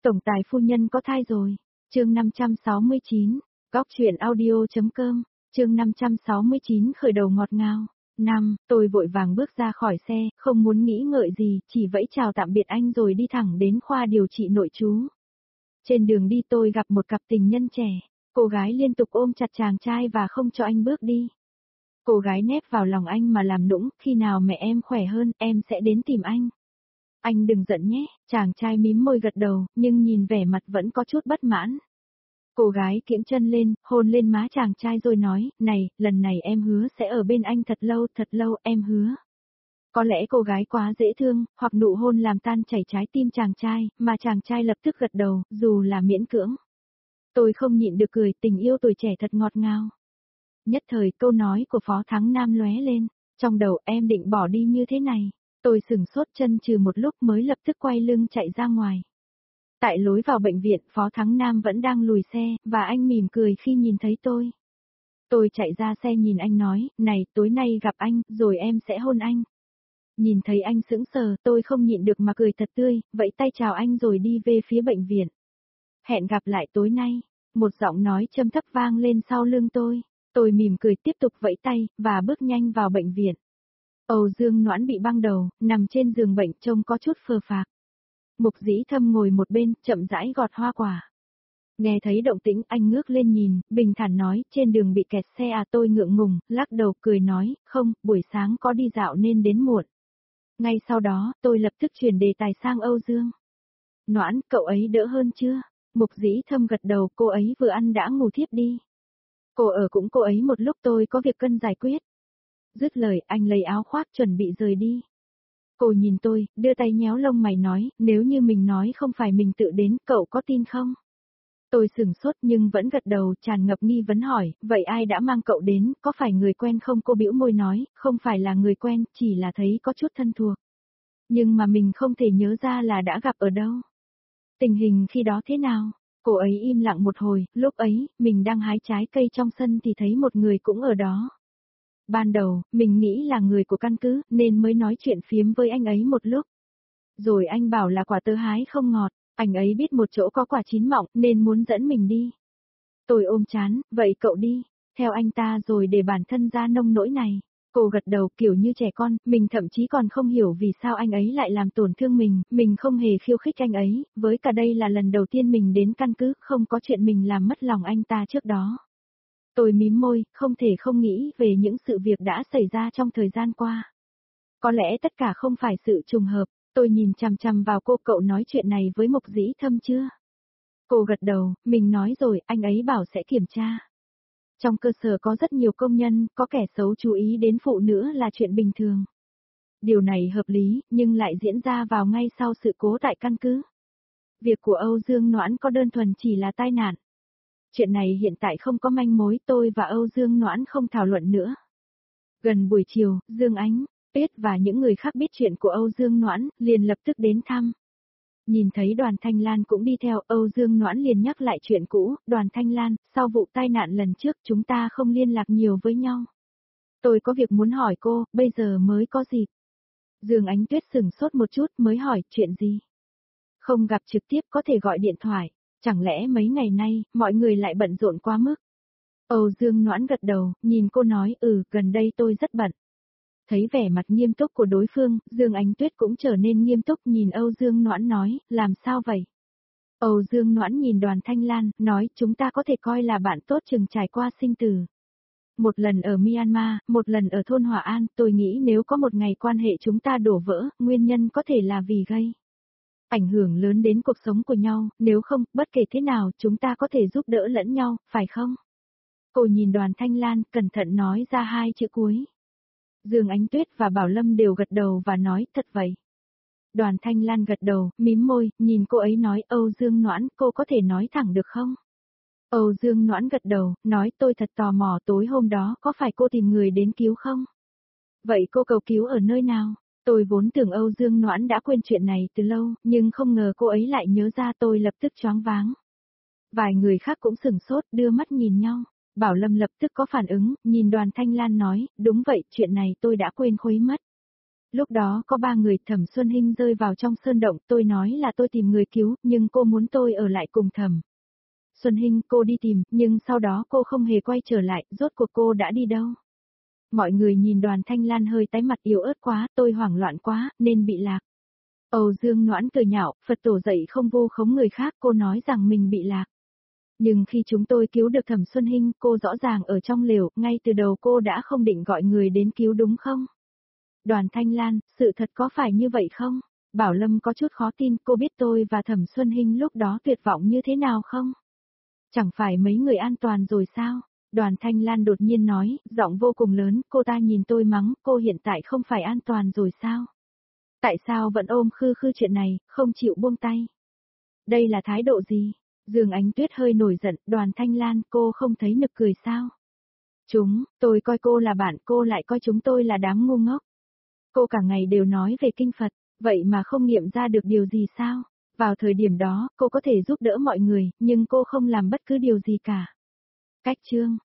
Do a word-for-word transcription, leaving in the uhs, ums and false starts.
Tổng tài phu nhân có thai rồi. Chương năm trăm sáu mươi chín, Góc truyện audio.com, chương năm trăm sáu mươi chín khởi đầu ngọt ngào. Năm, tôi vội vàng bước ra khỏi xe, không muốn nghĩ ngợi gì, chỉ vẫy chào tạm biệt anh rồi đi thẳng đến khoa điều trị nội trú. Trên đường đi tôi gặp một cặp tình nhân trẻ, cô gái liên tục ôm chặt chàng trai và không cho anh bước đi. Cô gái nép vào lòng anh mà làm nũng, khi nào mẹ em khỏe hơn, em sẽ đến tìm anh. Anh đừng giận nhé, chàng trai mím môi gật đầu, nhưng nhìn vẻ mặt vẫn có chút bất mãn. Cô gái kiễng chân lên, hôn lên má chàng trai rồi nói, này, lần này em hứa sẽ ở bên anh thật lâu, thật lâu, em hứa. Có lẽ cô gái quá dễ thương, hoặc nụ hôn làm tan chảy trái tim chàng trai, mà chàng trai lập tức gật đầu, dù là miễn cưỡng. Tôi không nhịn được cười, tình yêu tuổi trẻ thật ngọt ngào. Nhất thời câu nói của Phó Thắng Nam lóe lên, trong đầu em định bỏ đi như thế này. Tôi sửng sốt chân trừ một lúc mới lập tức quay lưng chạy ra ngoài. Tại lối vào bệnh viện, Phó Thắng Nam vẫn đang lùi xe, và anh mỉm cười khi nhìn thấy tôi. Tôi chạy ra xe nhìn anh nói, này, tối nay gặp anh, rồi em sẽ hôn anh. Nhìn thấy anh sững sờ, tôi không nhịn được mà cười thật tươi, vẫy tay chào anh rồi đi về phía bệnh viện. Hẹn gặp lại tối nay, một giọng nói trầm thấp vang lên sau lưng tôi. Tôi mỉm cười tiếp tục vẫy tay, và bước nhanh vào bệnh viện. Âu Dương Noãn bị băng đầu, nằm trên giường bệnh trông có chút phờ phạc. Mục Dĩ Thâm ngồi một bên, chậm rãi gọt hoa quả. Nghe thấy động tĩnh anh ngước lên nhìn, bình thản nói, trên đường bị kẹt xe à. Tôi ngượng ngùng, lắc đầu cười nói, không, buổi sáng có đi dạo nên đến muộn. Ngay sau đó, tôi lập tức chuyển đề tài sang Âu Dương. Noãn, cậu ấy đỡ hơn chưa? Mục Dĩ Thâm gật đầu, cô ấy vừa ăn đã ngủ thiếp đi. Cô ở cũng cô ấy một lúc, tôi có việc cần giải quyết. Dứt lời, anh lấy áo khoác chuẩn bị rời đi. Cô nhìn tôi, đưa tay nhéo lông mày nói, nếu như mình nói không phải mình tự đến, cậu có tin không? Tôi sửng sốt nhưng vẫn gật đầu, tràn ngập nghi vấn hỏi, vậy ai đã mang cậu đến, có phải người quen không? Cô bĩu môi nói, không phải là người quen, chỉ là thấy có chút thân thuộc. Nhưng mà mình không thể nhớ ra là đã gặp ở đâu. Tình hình khi đó thế nào? Cô ấy im lặng một hồi, lúc ấy, mình đang hái trái cây trong sân thì thấy một người cũng ở đó. Ban đầu, mình nghĩ là người của căn cứ, nên mới nói chuyện phiếm với anh ấy một lúc. Rồi anh bảo là quả tớ hái không ngọt, anh ấy biết một chỗ có quả chín mọng, nên muốn dẫn mình đi. Tôi ôm chán, vậy cậu đi, theo anh ta rồi để bản thân ra nông nỗi này. Cô gật đầu kiểu như trẻ con, mình thậm chí còn không hiểu vì sao anh ấy lại làm tổn thương mình, mình không hề khiêu khích anh ấy, với cả đây là lần đầu tiên mình đến căn cứ, không có chuyện mình làm mất lòng anh ta trước đó. Tôi mím môi, không thể không nghĩ về những sự việc đã xảy ra trong thời gian qua. Có lẽ tất cả không phải sự trùng hợp, tôi nhìn chằm chằm vào cô, cậu nói chuyện này với Mục Dĩ Thâm chưa? Cô gật đầu, mình nói rồi, anh ấy bảo sẽ kiểm tra. Trong cơ sở có rất nhiều công nhân, có kẻ xấu chú ý đến phụ nữ là chuyện bình thường. Điều này hợp lý, nhưng lại diễn ra vào ngay sau sự cố tại căn cứ. Việc của Âu Dương Noãn có đơn thuần chỉ là tai nạn. Chuyện này hiện tại không có manh mối, tôi và Âu Dương Noãn không thảo luận nữa. Gần buổi chiều, Dương Ánh, Tuyết và những người khác biết chuyện của Âu Dương Noãn, liền lập tức đến thăm. Nhìn thấy Đoàn Thanh Lan cũng đi theo, Âu Dương Noãn liền nhắc lại chuyện cũ, Đoàn Thanh Lan, sau vụ tai nạn lần trước chúng ta không liên lạc nhiều với nhau. Tôi có việc muốn hỏi cô, bây giờ mới có dịp. Dương Ánh Tuyết sửng sốt một chút mới hỏi, chuyện gì? Không gặp trực tiếp có thể gọi điện thoại, chẳng lẽ mấy ngày nay, mọi người lại bận rộn quá mức? Âu Dương Noãn gật đầu, nhìn cô nói, ừ, gần đây tôi rất bận. Thấy vẻ mặt nghiêm túc của đối phương, Dương Ánh Tuyết cũng trở nên nghiêm túc nhìn Âu Dương Noãn nói, làm sao vậy? Âu Dương Noãn nhìn Đoàn Thanh Lan, nói, chúng ta có thể coi là bạn tốt chừng trải qua sinh tử. Một lần ở Myanmar, một lần ở thôn Hòa An, tôi nghĩ nếu có một ngày quan hệ chúng ta đổ vỡ, nguyên nhân có thể là vì gây ảnh hưởng lớn đến cuộc sống của nhau, nếu không, bất kể thế nào, chúng ta có thể giúp đỡ lẫn nhau, phải không? Cô nhìn Đoàn Thanh Lan, cẩn thận nói ra hai chữ cuối. Dương Ánh Tuyết và Bảo Lâm đều gật đầu và nói, thật vậy. Đoàn Thanh Lan gật đầu, mím môi, nhìn cô ấy nói, Âu Dương Noãn, cô có thể nói thẳng được không? Âu Dương Noãn gật đầu, nói, tôi thật tò mò, tối hôm đó có phải cô tìm người đến cứu không? Vậy cô cầu cứu ở nơi nào? Tôi vốn tưởng Âu Dương Noãn đã quên chuyện này từ lâu, nhưng không ngờ cô ấy lại nhớ ra, tôi lập tức choáng váng. Vài người khác cũng sửng sốt, đưa mắt nhìn nhau. Bảo Lâm lập tức có phản ứng, nhìn Đoàn Thanh Lan nói, đúng vậy, chuyện này tôi đã quên khuấy mất. Lúc đó có ba người, Thẩm Xuân Hinh rơi vào trong sơn động, tôi nói là tôi tìm người cứu, nhưng cô muốn tôi ở lại cùng Thẩm Xuân Hinh, cô đi tìm, nhưng sau đó cô không hề quay trở lại, rốt cuộc cô đã đi đâu? Mọi người nhìn Đoàn Thanh Lan hơi tái mặt yếu ớt quá, tôi hoảng loạn quá, nên bị lạc. Âu Dương Noãn cười nhạo, Phật tổ dạy không vu khống người khác, cô nói rằng mình bị lạc. Nhưng khi chúng tôi cứu được Thẩm Xuân Hinh, cô rõ ràng ở trong lều, ngay từ đầu cô đã không định gọi người đến cứu đúng không? Đoàn Thanh Lan, sự thật có phải như vậy không? Bảo Lâm có chút khó tin, cô biết tôi và Thẩm Xuân Hinh lúc đó tuyệt vọng như thế nào không? Chẳng phải mấy người an toàn rồi sao? Đoàn Thanh Lan đột nhiên nói, giọng vô cùng lớn, cô ta nhìn tôi mắng, cô hiện tại không phải an toàn rồi sao? Tại sao vẫn ôm khư khư chuyện này, không chịu buông tay? Đây là thái độ gì? Dương Ánh Tuyết hơi nổi giận, Đoàn Thanh Lan, cô không thấy nực cười sao? Chúng, tôi coi cô là bạn, cô lại coi chúng tôi là đám ngu ngốc. Cô cả ngày đều nói về kinh Phật, vậy mà không nghiệm ra được điều gì sao? Vào thời điểm đó, cô có thể giúp đỡ mọi người, nhưng cô không làm bất cứ điều gì cả. Cách chương